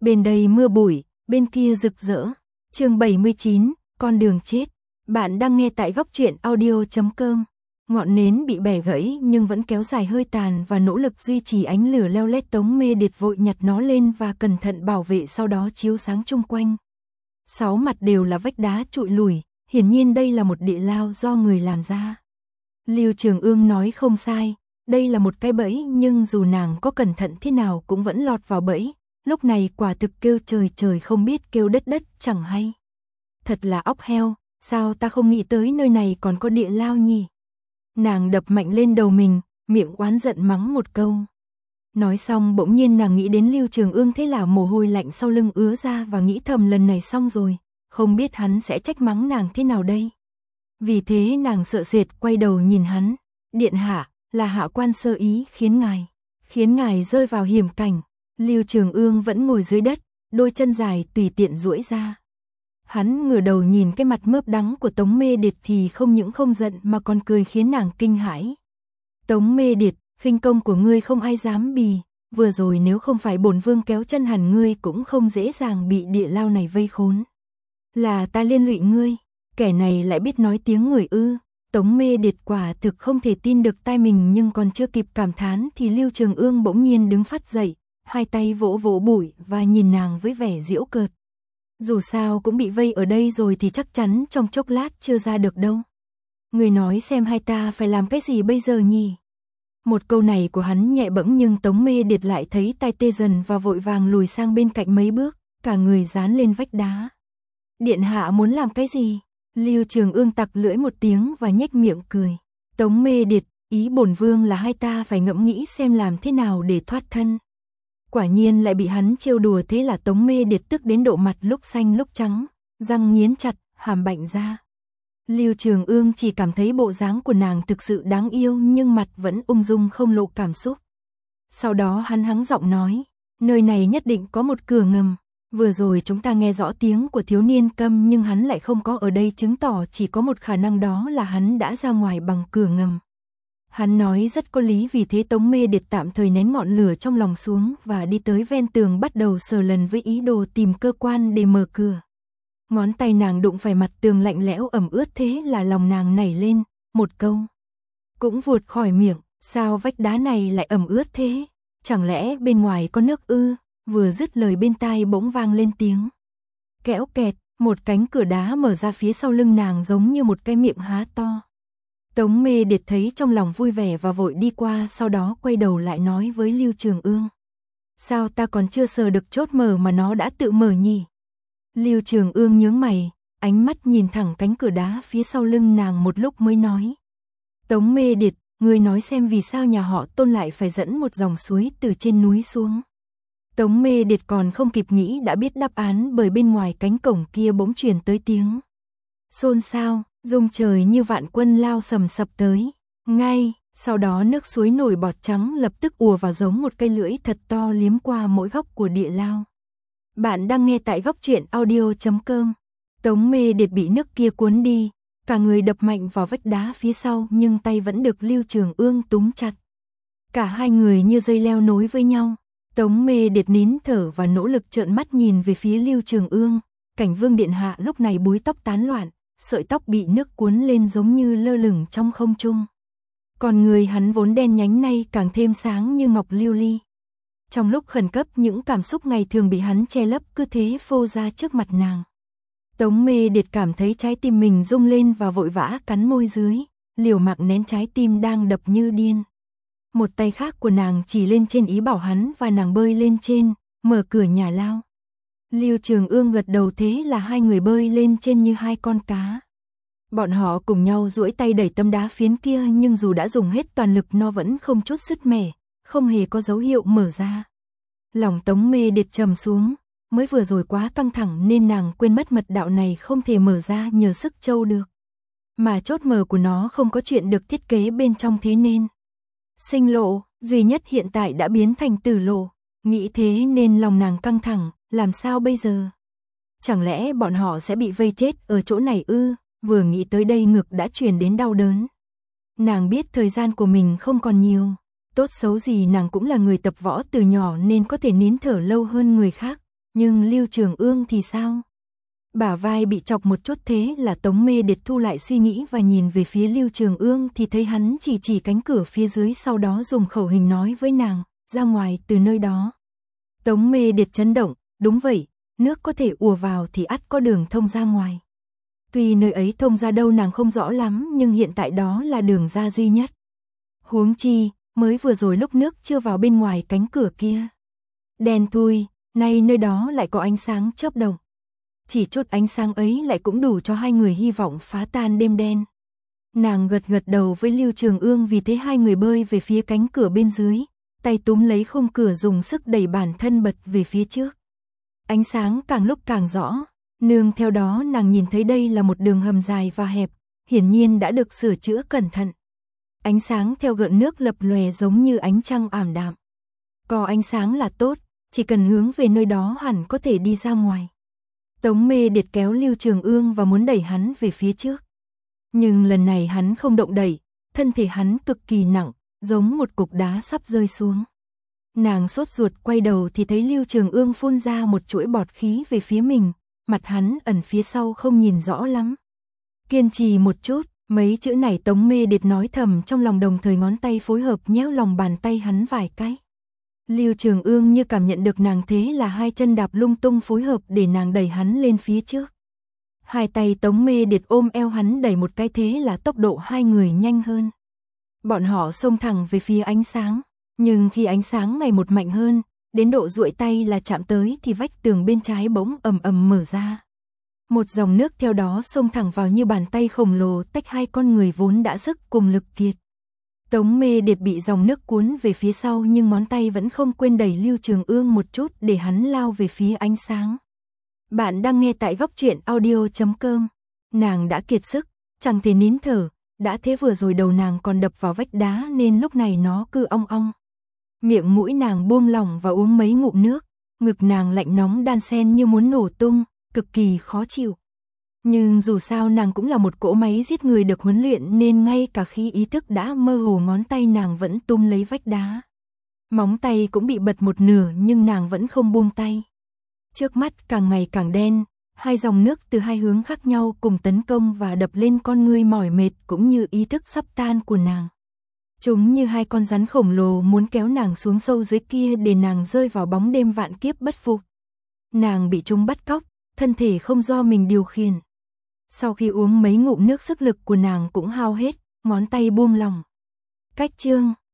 Bên đây mưa bụi, bên kia rực rỡ. Chương 79, con đường chết. Bạn đang nghe tại góc truyện audio.com. Ngọn nến bị bẻ gãy nhưng vẫn kéo dài hơi tàn và nỗ lực duy trì ánh lửa leo lét. Tống Mê Điệt vội nhặt nó lên và cẩn thận bảo vệ, sau đó chiếu sáng chung quanh. 6 mặt đều là vách đá trụi lùi, hiển nhiên đây là một địa lao do người làm ra. Lưu Trường Ương nói không sai, đây là một cái bẫy, nhưng dù nàng có cẩn thận thế nào cũng vẫn lọt vào bẫy. Lúc này quả thực kêu trời trời không biết kêu đất đất chẳng hay. Thật là óc heo, sao ta không nghĩ tới nơi này còn có địa lao nhỉ? Nàng đập mạnh lên đầu mình, miệng oán giận mắng một câu. Nói xong bỗng nhiên nàng nghĩ đến Lưu Trường Ương, thế là mồ hôi lạnh sau lưng ứa ra và nghĩ thầm lần này xong rồi, không biết hắn sẽ trách mắng nàng thế nào đây. Vì thế nàng sợ sệt quay đầu nhìn hắn. Điện hạ, là hạ quan sơ ý khiến ngài rơi vào hiểm cảnh. Lưu Trường Ương vẫn ngồi dưới đất, đôi chân dài tùy tiện duỗi ra. Hắn ngửa đầu nhìn cái mặt mớp đắng của Tống Mê Điệt thì không những không giận mà còn cười khiến nàng kinh hãi. Tống Mê Điệt, khinh công của ngươi không ai dám bì, vừa rồi nếu không phải bổn vương kéo chân hẳn ngươi cũng không dễ dàng bị địa lao này vây khốn. Là ta liên lụy ngươi, kẻ này lại biết nói tiếng người ư? Tống Mê Điệt quả thực không thể tin được tai mình, nhưng còn chưa kịp cảm thán thì Lưu Trường Ương bỗng nhiên đứng phát dậy, hai tay vỗ vỗ bụi và nhìn nàng với vẻ giễu cợt. Dù sao cũng bị vây ở đây rồi thì chắc chắn trong chốc lát chưa ra được đâu. Người nói xem hai ta phải làm cái gì bây giờ nhỉ? Một câu này của hắn nhẹ bẫng nhưng Tống Mê Điệt lại thấy tai tê dần và vội vàng lùi sang bên cạnh mấy bước, cả người dán lên vách đá. Điện hạ muốn làm cái gì? Lưu Trường Ương tặc lưỡi một tiếng và nhếch miệng cười. Tống Mê Điệt, ý bổn vương là hai ta phải ngẫm nghĩ xem làm thế nào để thoát thân. Quả nhiên lại bị hắn trêu đùa, thế là Tống Mê Điệt tức đến độ mặt lúc xanh lúc trắng, răng nghiến chặt, hàm bạnh ra. Lưu Trường Ương chỉ cảm thấy bộ dáng của nàng thực sự đáng yêu nhưng mặt vẫn ung dung không lộ cảm xúc. Sau đó hắn hắng giọng nói, nơi này nhất định có một cửa ngầm. Vừa rồi chúng ta nghe rõ tiếng của thiếu niên câm nhưng hắn lại không có ở đây, chứng tỏ chỉ có một khả năng, đó là hắn đã ra ngoài bằng cửa ngầm. Hắn nói rất có lý, vì thế Tống Mê Điệt tạm thời nén ngọn lửa trong lòng xuống và đi tới ven tường bắt đầu sờ lần với ý đồ tìm cơ quan để mở cửa. Ngón tay nàng đụng phải mặt tường lạnh lẽo ẩm ướt, thế là lòng nàng nảy lên, một câu cũng vụt khỏi miệng, sao vách đá này lại ẩm ướt thế? Chẳng lẽ bên ngoài có nước ư? Vừa dứt lời bên tai bỗng vang lên tiếng kéo kẹt, một cánh cửa đá mở ra phía sau lưng nàng giống như một cái miệng há to. Tống Mê Điệt thấy trong lòng vui vẻ và vội đi qua, sau đó quay đầu lại nói với Lưu Trường Ương. Sao ta còn chưa sờ được chốt mở mà nó đã tự mở nhỉ? Lưu Trường Ương nhướng mày, ánh mắt nhìn thẳng cánh cửa đá phía sau lưng nàng một lúc mới nói. Tống Mê Điệt, ngươi nói xem vì sao nhà họ Tôn lại phải dẫn một dòng suối từ trên núi xuống. Tống Mê Điệt còn không kịp nghĩ đã biết đáp án, bởi bên ngoài cánh cổng kia bỗng truyền tới tiếng xôn xao, rung trời như vạn quân lao sầm sập tới. Ngay sau đó nước suối nổi bọt trắng lập tức ùa vào giống một cây lưỡi thật to liếm qua mỗi góc của địa lao. Bạn đang nghe tại góc truyện audio.com. Tống Mê Điệt bị nước kia cuốn đi, cả người đập mạnh vào vách đá phía sau nhưng tay vẫn được Lưu Trường Ương túm chặt. Cả hai người như dây leo nối với nhau. Tống Mê Điệt nín thở và nỗ lực trợn mắt nhìn về phía Lưu Trường Ương. Cảnh Vương điện hạ lúc này búi tóc tán loạn, sợi tóc bị nước cuốn lên giống như lơ lửng trong không trung. Còn người hắn vốn đen nhánh nay càng thêm sáng như ngọc lưu ly. Trong lúc khẩn cấp, những cảm xúc ngày thường bị hắn che lấp cứ thế phô ra trước mặt nàng. Tống Mê Điệt cảm thấy trái tim mình rung lên và vội vã cắn môi dưới, liều mạng nén trái tim đang đập như điên. Một tay khác của nàng chỉ lên trên ý bảo hắn và nàng bơi lên trên, mở cửa nhà lao. Lưu Trường Ương gật đầu, thế là hai người bơi lên trên như hai con cá. Bọn họ cùng nhau duỗi tay đẩy tấm đá phiến kia, nhưng dù đã dùng hết toàn lực nó vẫn không chút sứt mẻ, không hề có dấu hiệu mở ra. Lòng Tống Mê Điệt trầm xuống, mới vừa rồi quá căng thẳng nên nàng quên mất mật đạo này không thể mở ra nhờ sức trâu được. Mà chốt mở của nó không có chuyện được thiết kế bên trong, thế nên sinh lộ duy nhất hiện tại đã biến thành tử lộ. Nghĩ thế nên lòng nàng căng thẳng, làm sao bây giờ? Chẳng lẽ bọn họ sẽ bị vây chết ở chỗ này ư? Vừa nghĩ tới đây ngực đã truyền đến đau đớn. Nàng biết thời gian của mình không còn nhiều, tốt xấu gì nàng cũng là người tập võ từ nhỏ nên có thể nín thở lâu hơn người khác, Nhưng Lưu Trường Ương thì sao? Bả vai bị chọc một chút, thế là Tống Mê Điệt thu lại suy nghĩ và nhìn về phía Lưu Trường Ương thì thấy hắn chỉ cánh cửa phía dưới, sau đó dùng khẩu hình nói với nàng, ra ngoài từ nơi đó. Tống Mê Điệt chấn động, đúng vậy, nước có thể ùa vào thì ắt có đường thông ra ngoài. Tuy nơi ấy thông ra đâu nàng không rõ lắm, nhưng hiện tại đó là đường ra duy nhất. Huống chi, mới vừa rồi lúc nước chưa vào bên ngoài cánh cửa kia. Đen thui, nay nơi đó lại có ánh sáng chớp động. Chỉ chút ánh sáng ấy lại cũng đủ cho hai người hy vọng phá tan đêm đen. Nàng gật đầu với Lưu Trường Ương, vì thế hai người bơi về phía cánh cửa bên dưới, tay túm lấy khung cửa dùng sức đẩy bản thân bật về phía trước. Ánh sáng càng lúc càng rõ, nương theo đó nàng nhìn thấy đây là một đường hầm dài và hẹp, hiển nhiên đã được sửa chữa cẩn thận. Ánh sáng theo gợn nước lập lòe giống như ánh trăng ảm đạm. Có ánh sáng là tốt, chỉ cần hướng về nơi đó hẳn có thể đi ra ngoài. Tống Mê Điệt kéo Lưu Trường Ương và muốn đẩy hắn về phía trước. Nhưng lần này hắn không động đậy, thân thể hắn cực kỳ nặng, giống một cục đá sắp rơi xuống. Nàng sốt ruột quay đầu thì thấy Lưu Trường Ương phun ra một chuỗi bọt khí về phía mình, mặt hắn ẩn phía sau không nhìn rõ lắm. Kiên trì một chút, mấy chữ này Tống Mê Điệt nói thầm trong lòng, đồng thời ngón tay phối hợp nhéo lòng bàn tay hắn vài cái. Lưu Trường Ương như cảm nhận được nàng, thế là hai chân đạp lung tung phối hợp để nàng đẩy hắn lên phía trước. Hai tay Tống Mê Điệt ôm eo hắn đẩy một cái, thế là tốc độ hai người nhanh hơn. Bọn họ xông thẳng về phía ánh sáng, nhưng khi ánh sáng ngày một mạnh hơn, đến độ duỗi tay là chạm tới thì vách tường bên trái bỗng ầm ầm mở ra. Một dòng nước theo đó xông thẳng vào như bàn tay khổng lồ, tách hai con người vốn đã sức cùng lực kiệt. Tống Mê Điệt bị dòng nước cuốn về phía sau, nhưng ngón tay vẫn không quên đẩy Lưu Trường Ương một chút để hắn lao về phía ánh sáng. Bạn đang nghe tại góc truyện audio.com. Nàng đã kiệt sức, chẳng thể nín thở, đã thế vừa rồi đầu nàng còn đập vào vách đá nên lúc này nó cứ ong ong. Miệng mũi nàng buông lỏng và uống mấy ngụm nước, ngực nàng lạnh nóng đan xen như muốn nổ tung, cực kỳ khó chịu. Nhưng dù sao nàng cũng là một cỗ máy giết người được huấn luyện, nên ngay cả khi ý thức đã mơ hồ, ngón tay nàng vẫn túm lấy vách đá. Móng tay cũng bị bật một nửa nhưng nàng vẫn không buông tay. Trước mắt càng ngày càng đen, hai dòng nước từ hai hướng khác nhau cùng tấn công và đập lên con ngươi mỏi mệt cũng như ý thức sắp tan của nàng. Chúng như hai con rắn khổng lồ muốn kéo nàng xuống sâu dưới kia để nàng rơi vào bóng đêm vạn kiếp bất phục. Nàng bị chúng bắt cóc, thân thể không do mình điều khiển. Sau khi uống mấy ngụm nước, sức lực của nàng cũng hao hết, ngón tay buông lỏng. Cách chương